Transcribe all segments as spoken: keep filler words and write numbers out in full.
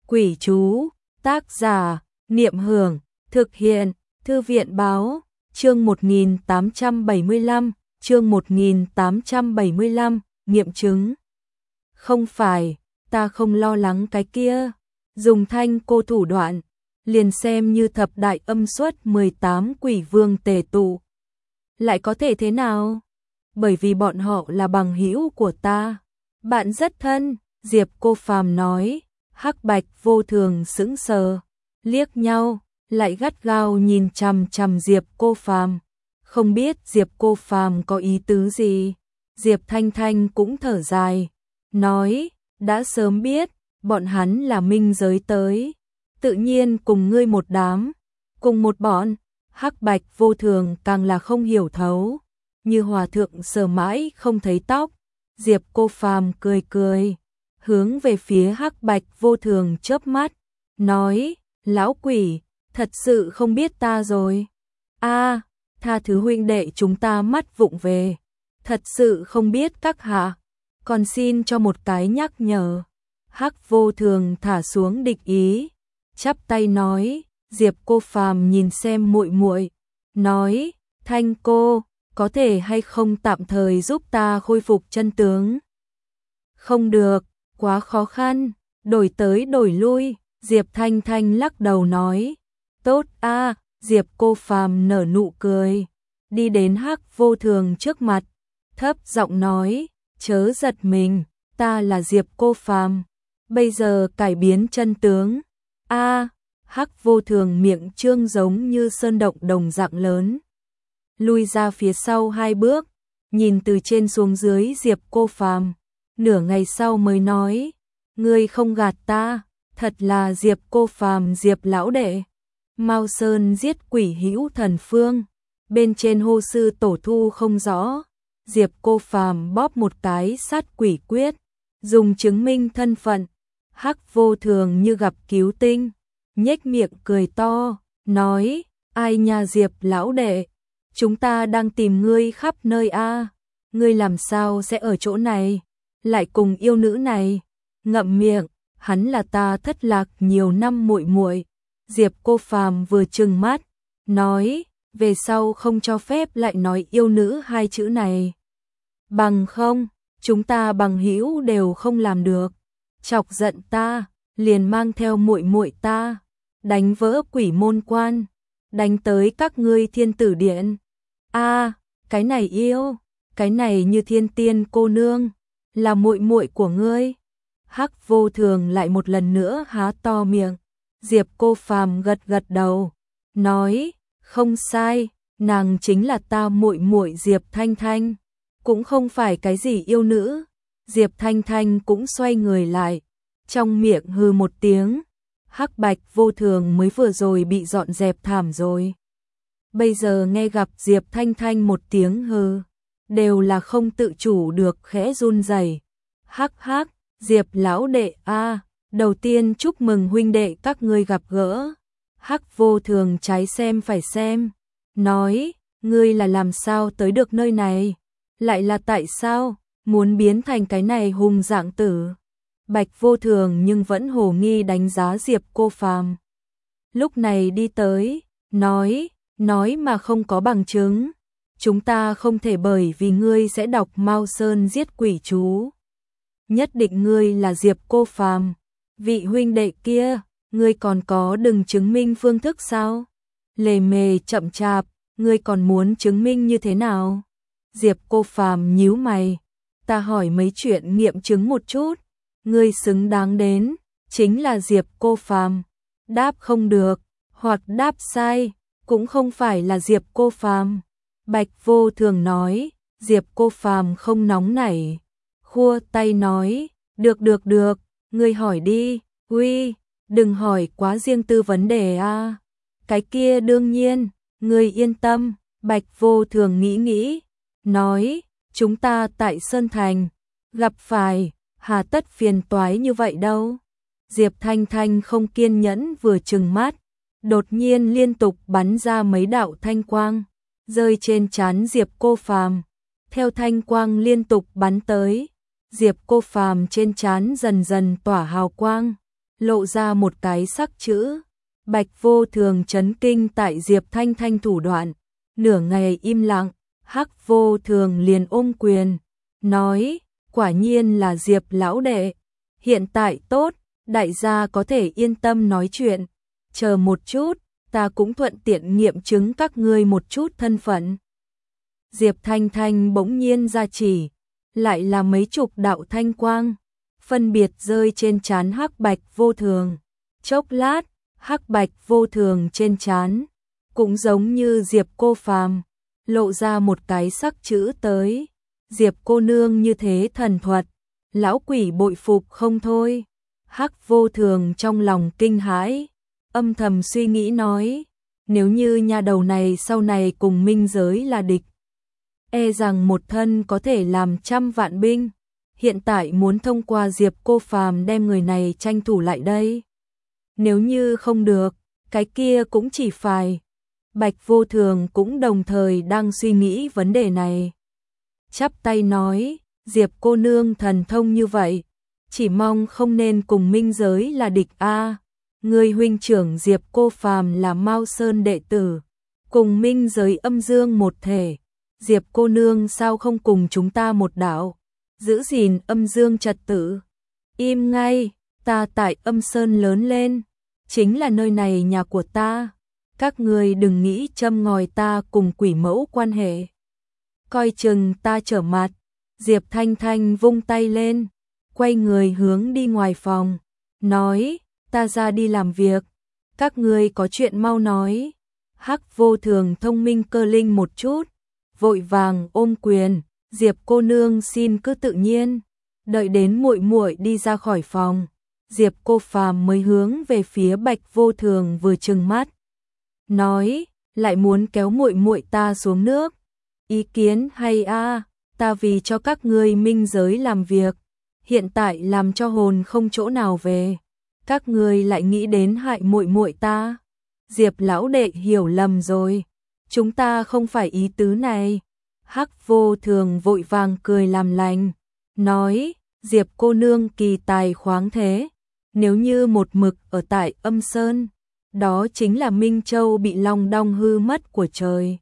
quỷ chú, tác giả, Niệm Hưởng, thực hiện, Thư viện báo, chương một nghìn tám trăm bảy mươi lăm, chương một nghìn tám trăm bảy mươi lăm, nghiệm chứng. Không phải, ta không lo lắng cái kia, dùng thanh cô thủ đoạn, liền xem như thập đại âm xuất mười tám quỷ vương tề tụ. Lại có thể thế nào? Bởi vì bọn họ là bằng hữu của ta. Bạn rất thân, Diệp Cô Phàm nói. Hắc Bạch Vô Thường sững sờ, liếc nhau, lại gắt gao nhìn chằm chằm Diệp Cô Phàm. Không biết Diệp Cô Phàm có ý tứ gì. Diệp Thanh Thanh cũng thở dài, nói, đã sớm biết, bọn hắn là minh giới tới. Tự nhiên cùng ngươi một đám, cùng một bọn. Hắc Bạch Vô Thường càng là không hiểu thấu, như hòa thượng sờ mãi không thấy tóc. Diệp Cô Phàm cười cười, hướng về phía Hắc Bạch Vô Thường chớp mắt, nói, lão quỷ, thật sự không biết ta rồi. A, tha thứ huynh đệ chúng ta mắt vụng về, thật sự không biết các hạ, còn xin cho một cái nhắc nhở. Hắc Vô Thường thả xuống địch ý, chắp tay nói. Diệp Cô Phàm nhìn xem muội muội, nói, Thanh cô, có thể hay không tạm thời giúp ta khôi phục chân tướng? Không được, quá khó khăn, đổi tới đổi lui. Diệp Thanh Thanh lắc đầu nói, tốt a. Diệp Cô Phàm nở nụ cười, đi đến Hắc Vô Thường trước mặt, thấp giọng nói, chớ giật mình, ta là Diệp Cô Phàm, bây giờ cải biến chân tướng. A. Hắc Vô Thường miệng trương giống như sơn động đồng dạng lớn, lui ra phía sau hai bước, nhìn từ trên xuống dưới Diệp Cô Phàm, nửa ngày sau mới nói, ngươi không gạt ta, thật là Diệp Cô Phàm Diệp lão đệ. Mao Sơn giết quỷ hữu thần phương, bên trên hô sư tổ thu không rõ. Diệp Cô Phàm bóp một cái sát quỷ quyết, dùng chứng minh thân phận. Hắc Vô Thường như gặp cứu tinh, nhếch miệng cười to, nói, ai nha Diệp lão đệ, chúng ta đang tìm ngươi khắp nơi a, ngươi làm sao sẽ ở chỗ này, lại cùng yêu nữ này? Ngậm miệng, hắn là ta thất lạc nhiều năm muội muội. Diệp Cô Phàm vừa trừng mắt, nói, về sau không cho phép lại nói yêu nữ hai chữ này. Bằng không, chúng ta bằng hữu đều không làm được. Chọc giận ta, liền mang theo muội muội ta, đánh vỡ quỷ môn quan, đánh tới các ngươi thiên tử điện. A, cái này yêu, cái này như thiên tiên cô nương, là muội muội của ngươi. Hắc Vô Thường lại một lần nữa há to miệng. Diệp Cô Phàm gật gật đầu, nói, không sai, nàng chính là ta muội muội Diệp Thanh Thanh, cũng không phải cái gì yêu nữ. Diệp Thanh Thanh cũng xoay người lại, trong miệng hừ một tiếng. Hắc Bạch Vô Thường mới vừa rồi bị dọn dẹp thảm rồi, bây giờ nghe gặp Diệp Thanh Thanh một tiếng hừ, đều là không tự chủ được khẽ run rẩy. Hắc hắc, Diệp lão đệ a, đầu tiên chúc mừng huynh đệ các ngươi gặp gỡ. Hắc Vô Thường trái xem phải xem, nói, ngươi là làm sao tới được nơi này, lại là tại sao muốn biến thành cái này hùng dạng tử? Bạch Vô Thường nhưng vẫn hồ nghi đánh giá Diệp Cô Phàm. Lúc này đi tới, nói, nói mà không có bằng chứng, chúng ta không thể bởi vì ngươi sẽ đọc Mao Sơn giết quỷ chú, nhất định ngươi là Diệp Cô Phàm. Vị huynh đệ kia, ngươi còn có đừng chứng minh phương thức sao? Lề mề chậm chạp, ngươi còn muốn chứng minh như thế nào? Diệp Cô Phàm nhíu mày, ta hỏi mấy chuyện nghiệm chứng một chút, ngươi xứng đáng đến, chính là Diệp Cô Phàm. Đáp không được, hoặc đáp sai, cũng không phải là Diệp Cô Phàm. Bạch Vô Thường nói. Diệp Cô Phàm không nóng nảy, khua tay nói, được được được, ngươi hỏi đi. Uy, đừng hỏi quá riêng tư vấn đề a. Cái kia đương nhiên, ngươi yên tâm. Bạch Vô Thường nghĩ nghĩ, nói, chúng ta tại Sơn Thành gặp phải, hà tất phiền toái như vậy đâu. Diệp Thanh Thanh không kiên nhẫn vừa trừng mắt, đột nhiên liên tục bắn ra mấy đạo thanh quang, rơi trên trán Diệp Cô Phàm. Theo thanh quang liên tục bắn tới, Diệp Cô Phàm trên trán dần dần tỏa hào quang, lộ ra một cái sắc chữ. Bạch Vô Thường chấn kinh tại Diệp Thanh Thanh thủ đoạn, nửa ngày im lặng, Hắc Vô Thường liền ôm quyền, nói, quả nhiên là Diệp lão đệ, hiện tại tốt, đại gia có thể yên tâm nói chuyện, chờ một chút, ta cũng thuận tiện nghiệm chứng các ngươi một chút thân phận. Diệp Thanh Thanh bỗng nhiên ra chỉ, lại là mấy chục đạo thanh quang, phân biệt rơi trên trán Hắc Bạch Vô Thường. Chốc lát, Hắc Bạch Vô Thường trên trán, cũng giống như Diệp cô phàm, lộ ra một cái sắc chữ tới. Diệp cô nương như thế thần thuật, lão quỷ bội phục không thôi. Hắc Vô Thường trong lòng kinh hãi, âm thầm suy nghĩ nói, nếu như nha đầu này sau này cùng minh giới là địch, e rằng một thân có thể làm trăm vạn binh, hiện tại muốn thông qua Diệp cô phàm đem người này tranh thủ lại đây. Nếu như không được, cái kia cũng chỉ phải. Bạch Vô Thường cũng đồng thời đang suy nghĩ vấn đề này. Chắp tay nói, Diệp cô nương thần thông như vậy, chỉ mong không nên cùng minh giới là địch a. Người huynh trưởng Diệp cô phàm là Mao Sơn đệ tử, cùng minh giới âm dương một thể. Diệp cô nương sao không cùng chúng ta một đạo, giữ gìn âm dương trật tự. Im ngay, ta tại âm sơn lớn lên, chính là nơi này nhà của ta. Các người đừng nghĩ châm ngòi ta cùng quỷ mẫu quan hệ. Coi chừng ta trở mặt. Diệp Thanh Thanh vung tay lên, quay người hướng đi ngoài phòng, nói, ta ra đi làm việc, các người có chuyện mau nói. Hắc Vô Thường thông minh cơ linh một chút, vội vàng ôm quyền, Diệp cô nương xin cứ tự nhiên. Đợi đến muội muội đi ra khỏi phòng, Diệp cô phàm mới hướng về phía Bạch Vô Thường vừa trừng mắt, nói, lại muốn kéo muội muội ta xuống nước. Ý kiến hay a, ta vì cho các ngươi minh giới làm việc, hiện tại làm cho hồn không chỗ nào về, các ngươi lại nghĩ đến hại muội muội ta. Diệp lão đệ hiểu lầm rồi, chúng ta không phải ý tứ này. Hắc Vô Thường vội vàng cười làm lành, nói, Diệp cô nương kỳ tài khoáng thế, nếu như một mực ở tại âm sơn, đó chính là Minh Châu bị long đong hư mất của trời.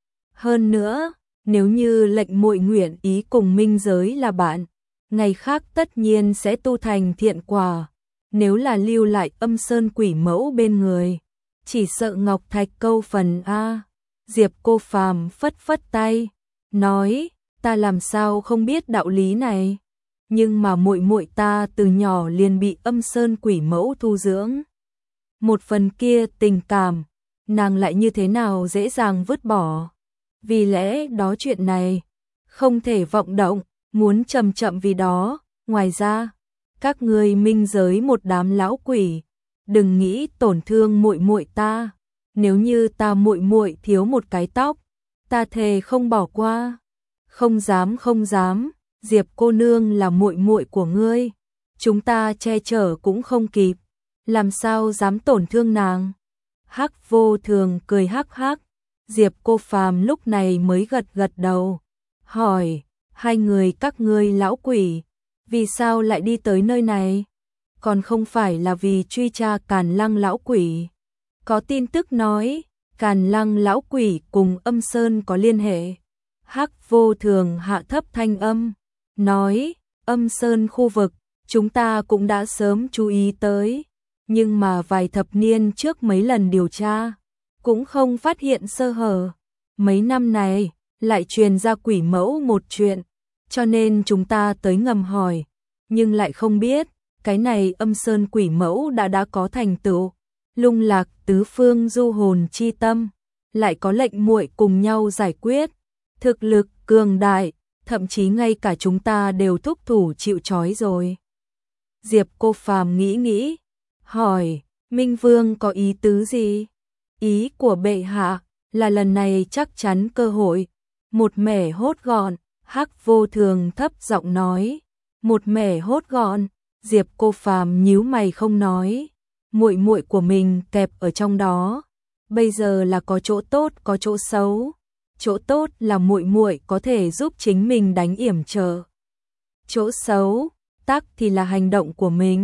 Hơn nữa, nếu như lệnh muội nguyện ý cùng minh giới là bạn, ngày khác tất nhiên sẽ tu thành thiện quả. Nếu là lưu lại âm sơn quỷ mẫu bên người, chỉ sợ ngọc thạch câu phần a. Diệp cô phàm phất phất tay, nói, ta làm sao không biết đạo lý này, nhưng mà muội muội ta từ nhỏ liền bị âm sơn quỷ mẫu thu dưỡng. Một phần kia tình cảm, nàng lại như thế nào dễ dàng vứt bỏ. Vì lẽ đó chuyện này, không thể vọng động, muốn chậm chậm vì đó. Ngoài ra, các ngươi minh giới một đám lão quỷ, đừng nghĩ tổn thương muội muội ta. Nếu như ta muội muội thiếu một cái tóc, ta thề không bỏ qua. Không dám không dám, Diệp cô nương là muội muội của ngươi, chúng ta che chở cũng không kịp, làm sao dám tổn thương nàng. Hắc Vô Thường cười hắc hắc, Diệp cô phàm lúc này mới gật gật đầu, hỏi, hai người các ngươi lão quỷ, vì sao lại đi tới nơi này? Còn không phải là vì truy tra Càn Lăng lão quỷ. Có tin tức nói, Càn Lăng lão quỷ cùng âm sơn có liên hệ. Hắc Vô Thường hạ thấp thanh âm, nói, âm sơn khu vực, chúng ta cũng đã sớm chú ý tới, nhưng mà vài thập niên trước mấy lần điều tra, cũng không phát hiện sơ hở. Mấy năm này, lại truyền ra quỷ mẫu một chuyện, cho nên chúng ta tới ngầm hỏi, nhưng lại không biết, cái này âm sơn quỷ mẫu đã đã có thành tựu, lung lạc tứ phương du hồn chi tâm, lại có lệnh muội cùng nhau giải quyết, thực lực cường đại, thậm chí ngay cả chúng ta đều thúc thủ chịu trói rồi. Diệp cô phàm nghĩ nghĩ, hỏi, Minh Vương có ý tứ gì? Ý của bệ hạ là lần này chắc chắn cơ hội, một mẻ hốt gọn. Hắc Vô Thường thấp giọng nói, một mẻ hốt gọn. Diệp cô phàm nhíu mày không nói, muội muội của mình kẹp ở trong đó, bây giờ là có chỗ tốt có chỗ xấu. Chỗ tốt là muội muội có thể giúp chính mình đánh yểm trở. Chỗ xấu, tắc thì là hành động của mình.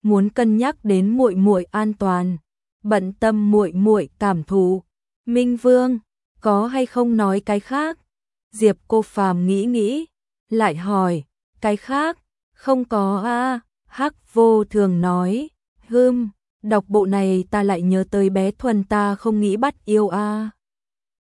muốn cân nhắc đến muội muội an toàn, bận tâm muội muội cảm thụ. Minh Vương, có hay không nói cái khác? Diệp Cô Phàm nghĩ nghĩ, lại hỏi, cái khác? Không có a. Hắc Vô Thường nói, hừm, đọc bộ này ta lại nhớ tới bé Thuần ta không nghĩ bắt yêu a.